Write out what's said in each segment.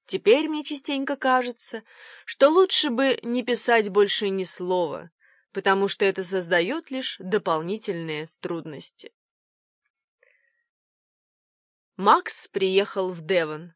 Теперь мне частенько кажется, что лучше бы не писать больше ни слова, потому что это создает лишь дополнительные трудности. Макс приехал в Девон.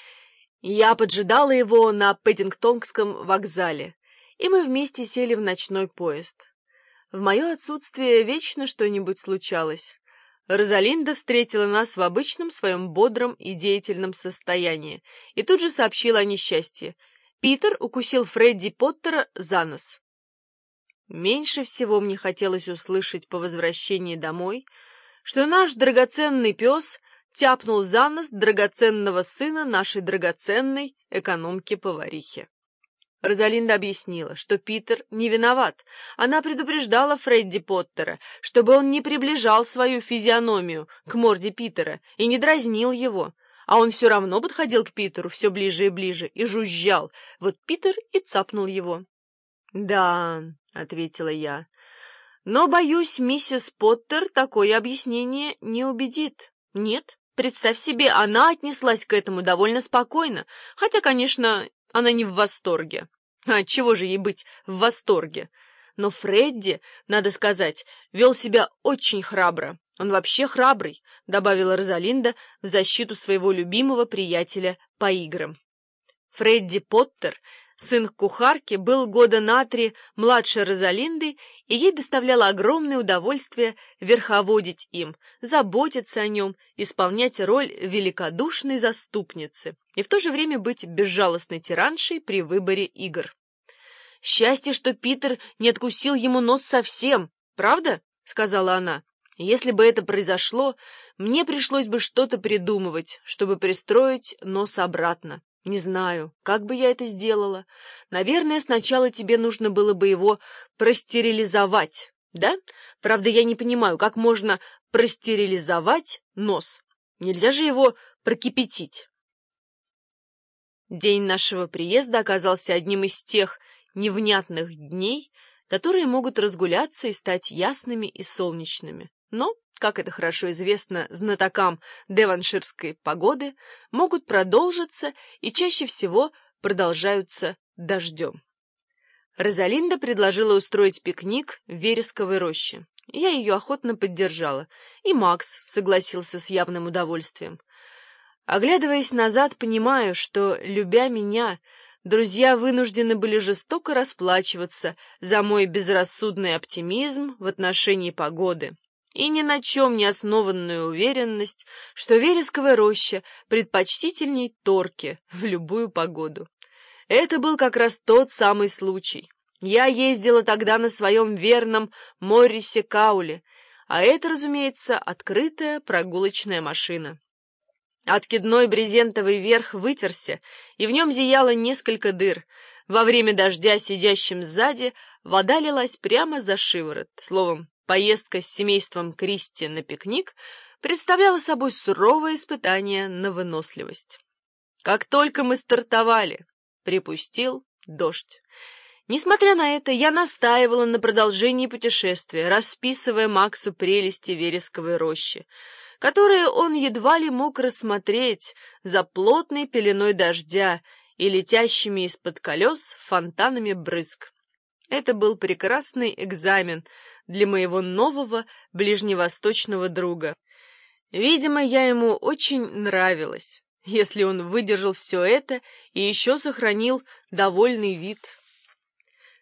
Я поджидала его на Пэддингтонском вокзале, и мы вместе сели в ночной поезд. В мое отсутствие вечно что-нибудь случалось. Розалинда встретила нас в обычном своем бодром и деятельном состоянии и тут же сообщила о несчастье. Питер укусил Фредди Поттера за нос. Меньше всего мне хотелось услышать по возвращении домой, что наш драгоценный пес тяпнул за нос драгоценного сына нашей драгоценной экономки-поварихи. Розалинда объяснила, что Питер не виноват. Она предупреждала Фредди Поттера, чтобы он не приближал свою физиономию к морде Питера и не дразнил его. А он все равно подходил к Питеру все ближе и ближе и жужжал. Вот Питер и цапнул его. «Да», — ответила я, — «но, боюсь, миссис Поттер такое объяснение не убедит». «Нет, представь себе, она отнеслась к этому довольно спокойно, хотя, конечно, она не в восторге. А чего же ей быть в восторге? Но Фредди, надо сказать, вел себя очень храбро. Он вообще храбрый», — добавила Розалинда в защиту своего любимого приятеля по играм. Фредди Поттер, сын кухарки, был года на 3 младше Розалинды, и ей доставляло огромное удовольствие верховодить им, заботиться о нем, исполнять роль великодушной заступницы и в то же время быть безжалостной тираншей при выборе игр. «Счастье, что Питер не откусил ему нос совсем, правда?» — сказала она. «Если бы это произошло, мне пришлось бы что-то придумывать, чтобы пристроить нос обратно. Не знаю, как бы я это сделала. Наверное, сначала тебе нужно было бы его простерилизовать, да? Правда, я не понимаю, как можно простерилизовать нос? Нельзя же его прокипятить». День нашего приезда оказался одним из тех невнятных дней, которые могут разгуляться и стать ясными и солнечными. Но, как это хорошо известно знатокам девонширской погоды, могут продолжиться и чаще всего продолжаются дождем. Розалинда предложила устроить пикник в вересковой роще. Я ее охотно поддержала, и Макс согласился с явным удовольствием. Оглядываясь назад, понимаю, что, любя меня, друзья вынуждены были жестоко расплачиваться за мой безрассудный оптимизм в отношении погоды и ни на чем не основанную уверенность, что вересковая роща предпочтительней торки в любую погоду. Это был как раз тот самый случай. Я ездила тогда на своем верном Моррисе Кауле, а это, разумеется, открытая прогулочная машина. Откидной брезентовый верх вытерся, и в нем зияло несколько дыр. Во время дождя сидящим сзади вода лилась прямо за шиворот. Словом, поездка с семейством Кристи на пикник представляла собой суровое испытание на выносливость. Как только мы стартовали, припустил дождь. Несмотря на это, я настаивала на продолжении путешествия, расписывая Максу прелести вересковой рощи, которые он едва ли мог рассмотреть за плотной пеленой дождя и летящими из-под колес фонтанами брызг. Это был прекрасный экзамен для моего нового ближневосточного друга. Видимо, я ему очень нравилась, если он выдержал все это и еще сохранил довольный вид.